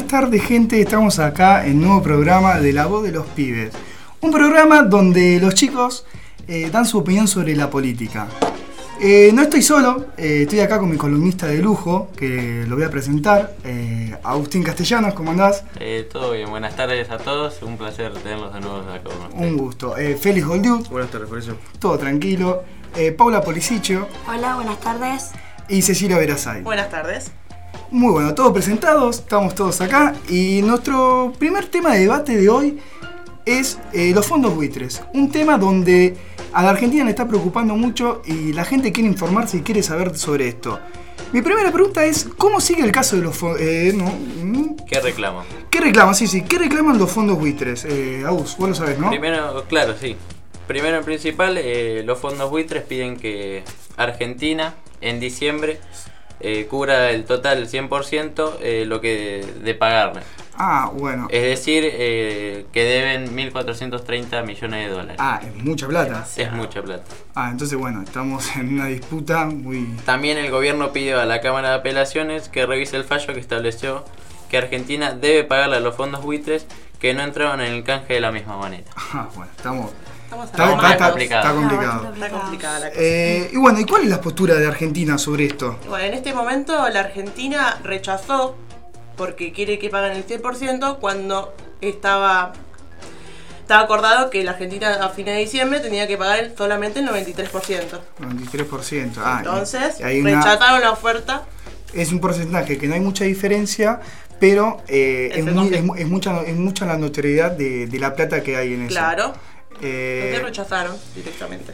buenas tardes, gente. Estamos acá en un nuevo programa de La Voz de los Pibes. Un programa donde los chicos dan su opinión sobre la política. No estoy solo, estoy acá con mi columnista de lujo, que lo voy a presentar. Agustín Castellanos, ¿cómo andás? Todo bien, buenas tardes a todos. Un placer tenerlos de nuevo acá con ustedes. Un gusto. Félix Goldiut. Buenas tardes, por eso. Todo tranquilo. Paula Policicio. Hola, buenas tardes. Y Cecilia Verasay. Buenas tardes. Muy bueno, todos presentados, estamos todos acá. Y nuestro primer tema de debate de hoy es los fondos buitres. Un tema donde a la Argentina le está preocupando mucho y la gente quiere informarse y quiere saber sobre esto. Mi primera pregunta es, ¿cómo sigue el caso de los fondos? ¿Qué reclamo? ¿Qué reclaman? Sí, ¿qué reclaman los fondos buitres? Agus, vos lo sabés, ¿no? Primero, claro, sí. Primero en principal, los fondos buitres piden que Argentina en diciembre cubra el total 100% lo que de pagarle. Ah, bueno. Es decir, que deben 1.430 millones de dólares. Ah, es mucha plata. Es mucha plata. Ah, entonces bueno, estamos en una disputa muy... También el gobierno pidió a la Cámara de Apelaciones que revise el fallo que estableció que Argentina debe pagarle a los fondos buitres que no entraron en el canje de la misma manera. Ah, bueno, Está complicado. Está complicada la cosa. Y bueno, ¿y cuál es la postura de Argentina sobre esto? Bueno, en este momento la Argentina rechazó porque quiere que paguen el 100% cuando estaba acordado que la Argentina a fines de diciembre tenía que pagar solamente el 93%. 93%. Ah, entonces hay rechazaron la oferta. Es un porcentaje que no hay mucha diferencia, pero es mucha la notoriedad de la plata que hay en eso. Claro. Entonces rechazaron directamente.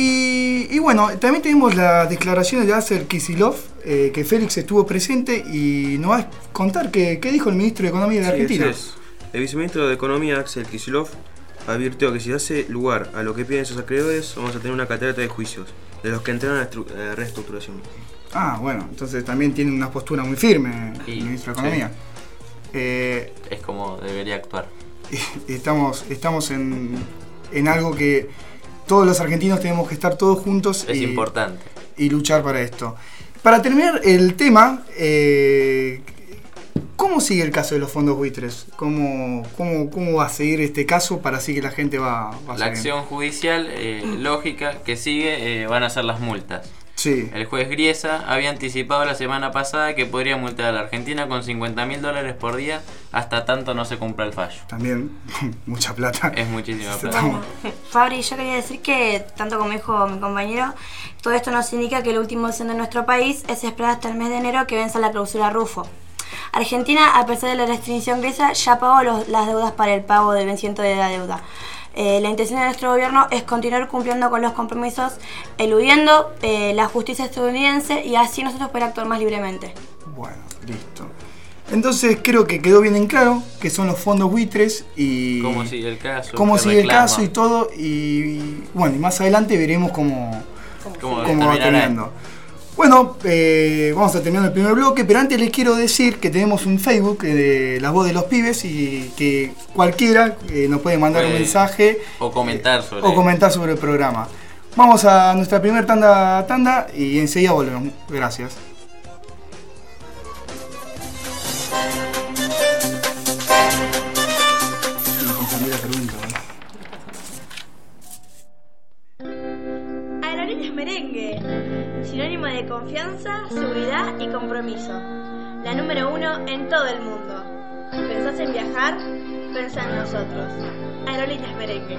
Y bueno, también tenemos las declaraciones de Axel Kicillof, que Félix estuvo presente y nos va a contar qué dijo el ministro de Economía de Argentina. Es. El viceministro de Economía, Axel Kicillof, advirtió que si se hace lugar a lo que piden sus acreedores, vamos a tener una catarata de juicios, de los que entraron a la reestructuración. Ah, bueno, entonces también tiene una postura muy firme el ministro de Economía. Sí. Es como debería actuar. Estamos en algo que todos los argentinos tenemos que estar todos juntos. Es importante. Y luchar para esto. Para terminar el tema, ¿cómo sigue el caso de los fondos buitres? ¿Cómo va a seguir este caso para así que la gente va a La acción judicial lógica que sigue van a ser las multas. Sí. El juez Griesa había anticipado la semana pasada que podría multar a la Argentina con $50.000 por día hasta tanto no se cumpla el fallo. También, mucha plata. Es muchísima plata. Bueno, Fabri, yo quería decir que, tanto como dijo mi compañero, todo esto nos indica que la última opción de nuestro país es esperar hasta el mes de enero que venza la clausura Rufo. Argentina, a pesar de la restricción Griesa, ya pagó las deudas para el pago del vencimiento de la deuda. La intención de nuestro gobierno es continuar cumpliendo con los compromisos, eludiendo la justicia estadounidense y así nosotros poder actuar más libremente. Bueno, listo. Entonces creo que quedó bien en claro que son los fondos buitres y... ¿Cómo sigue el caso? Cómo sigue el caso y todo. Y bueno, y más adelante veremos cómo va terminando. Bueno, vamos a terminar el primer bloque, pero antes les quiero decir que tenemos un Facebook de La Voz de los Pibes y que cualquiera nos puede mandar un mensaje o comentar sobre el programa. Vamos a nuestra primera tanda y enseguida volvemos. Gracias. Aerolíneas Merengue, sinónimo de confianza, seguridad y compromiso. La número 1 en todo el mundo. ¿Pensás en viajar? Pensá en nosotros. Aerolíneas Merengue.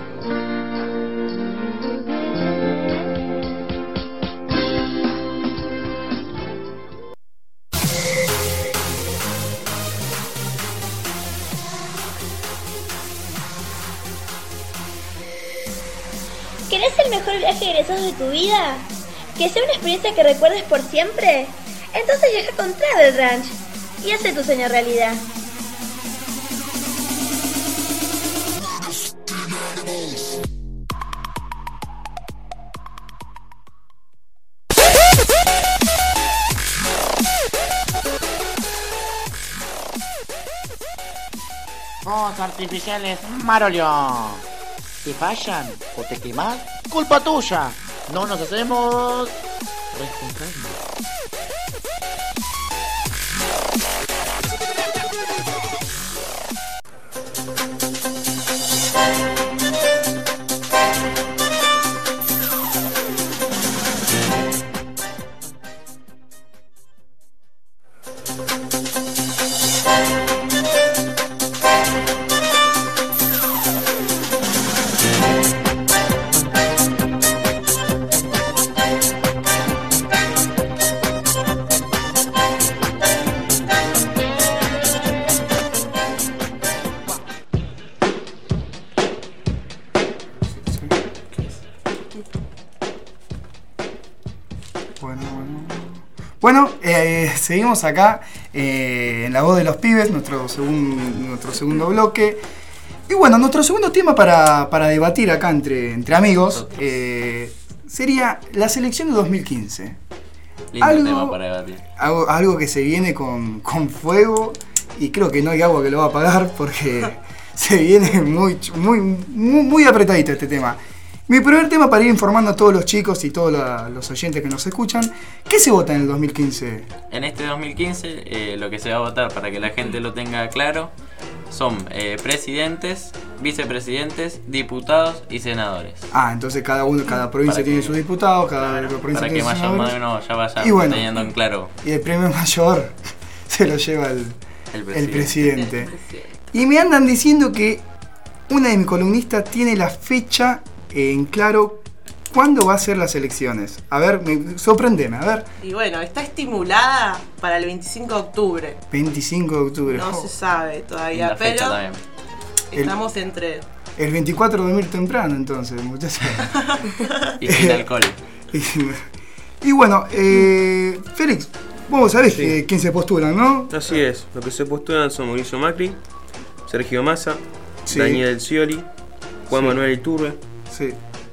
¿Querés el mejor viaje egresado de tu vida? ¿Que sea una experiencia que recuerdes por siempre? Entonces viaja con Travel Ranch y hace tu sueño realidad. Fuegos artificiales Marolio. Si fallan o te quemas, culpa tuya. No nos hacemos responsables. Bueno, seguimos acá en La Voz de los Pibes, nuestro segundo bloque. Y bueno, nuestro segundo tema para debatir acá entre amigos sería la selección de 2015. Lindo tema para debatir. Algo que se viene con fuego, y creo que no hay agua que lo va a apagar porque se viene muy apretadito este tema. Mi primer tema para ir informando a todos los chicos y todos los oyentes que nos escuchan, ¿qué se vota en el 2015? En este 2015 lo que se va a votar, para que la gente lo tenga claro, son presidentes, vicepresidentes, diputados y senadores. Entonces cada provincia tiene sus diputados, cada provincia para tiene que sus más o senadores. menos ya vaya teniendo en claro. Y el premio mayor se lo lleva el presidente. Y me andan diciendo que una de mis columnistas tiene la fecha en claro cuándo va a ser las elecciones. A ver, sorprendeme, a ver. Y bueno, está estimulada para el 25 de octubre. 25 de octubre. No se sabe todavía, la fecha pero también. Estamos entre... El 24 de dormir temprano, entonces, muchachos. Y sin alcohol. Y bueno, Félix, vos sabés quién se postula, ¿no? Así es, los que se postulan son Mauricio Macri, Sergio Massa, Daniel Scioli, Juan Manuel Iturbe. Sí.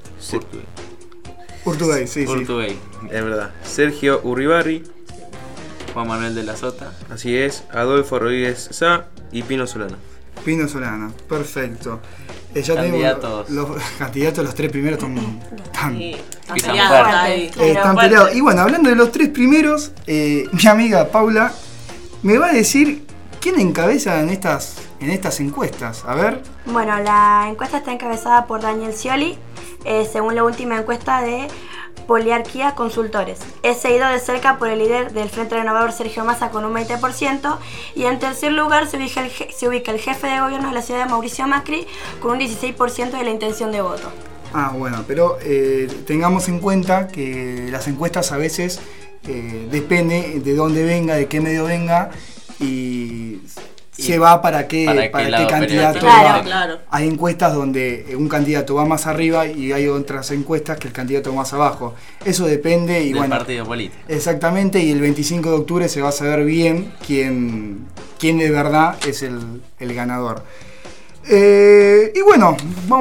Urtubey, sí. Es verdad. Sergio Urribarri, Juan Manuel de la Sota. Así es, Adolfo Rodríguez Sá y Pino Solana. Pino Solana, perfecto. Ya candidatos. Los candidatos, los tres primeros están peleados. Y bueno, hablando de los tres primeros, mi amiga Paula me va a decir quién encabeza en estas encuestas. A ver. Bueno, la encuesta está encabezada por Daniel Scioli, según la última encuesta de Poliarquía Consultores. Es seguido de cerca por el líder del Frente Renovador, Sergio Massa, con un 20%, y en tercer lugar se ubica el jefe de gobierno de la ciudad, Mauricio Macri, con un 16% de la intención de voto. Bueno, pero tengamos en cuenta que las encuestas a veces depende de dónde venga, de qué medio venga, y se va para qué candidato va. Claro. Hay encuestas donde un candidato va más arriba y hay otras encuestas que el candidato más abajo. Eso depende y del partido político. Exactamente, y el 25 de octubre se va a saber bien quién de verdad es el ganador. Y bueno,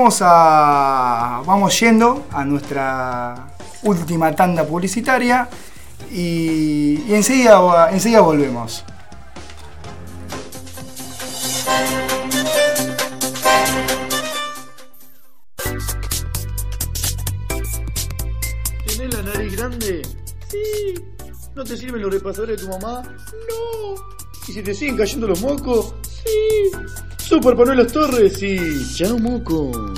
vamos yendo a nuestra última tanda publicitaria y enseguida volvemos. ¿Tenés la nariz grande? Sí. ¿No te sirven los repasadores de tu mamá? No. ¿Y si te siguen cayendo los mocos? Sí. Super Panuelos Torres y chao mocos.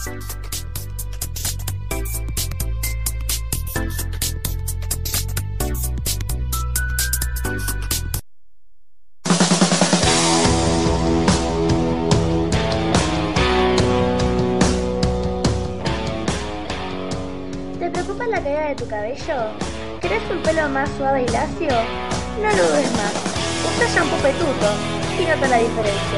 ¿Te preocupa la caída de tu cabello? ¿Querés un pelo más suave y lacio? No lo dudes más. Usa shampoo Petuto y nota la diferencia.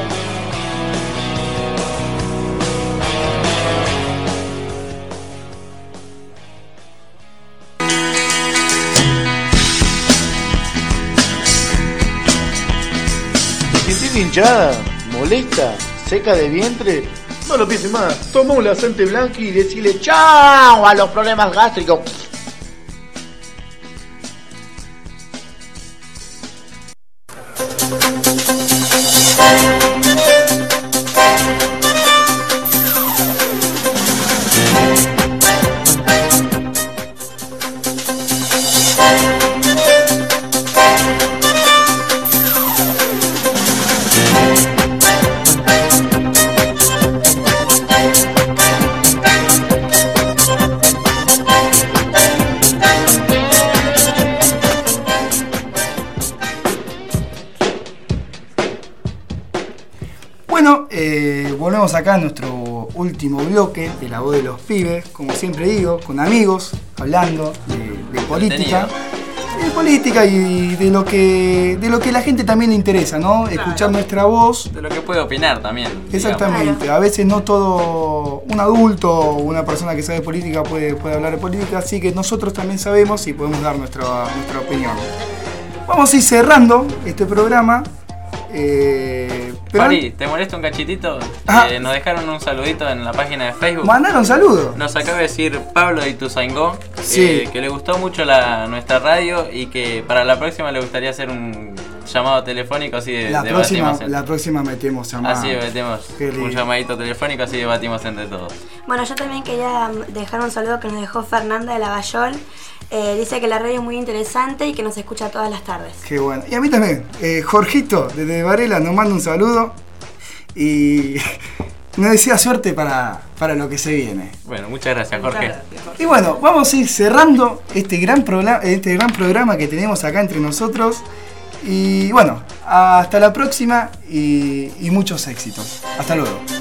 ¿Te sentís hinchada, molesta, seca de vientre? No lo pienses más. Toma un laxante blanco y decile chao a los problemas gástricos. Volvemos acá a nuestro último bloque de La Voz de los Pibes, como siempre digo, con amigos, hablando de política. política y de lo que la gente también le interesa, ¿no? Claro. Escuchar nuestra voz. De lo que puede opinar también. Exactamente. Claro. A veces no todo un adulto o una persona que sabe política puede hablar de política, así que nosotros también sabemos y podemos dar nuestra opinión. Vamos a ir cerrando este programa. Pero Pari, ¿te molesta un cachitito? Ajá. Nos dejaron un saludito en la página de Facebook. mandaron saludos. Nos acaba de decir Pablo de Ituzaingó Sí. que le gustó mucho nuestra radio y que para la próxima le gustaría hacer un llamado telefónico así La debatimos. próxima metemos llamada. Así metemos Qué lindo. un llamadito telefónico, así debatimos entre todos. Bueno, yo también quería dejar un saludo que nos dejó Fernanda de Lavallol. Dice que la radio es muy interesante y que nos escucha todas las tardes. Qué bueno. Y a mí también. Jorgito, desde Varela, nos manda un saludo. Y nos desea suerte para lo que se viene. Bueno, muchas gracias, Jorge. Muchas gracias, Jorge. Y bueno, vamos a ir cerrando este gran programa que tenemos acá entre nosotros. Y bueno, hasta la próxima y muchos éxitos. Hasta luego.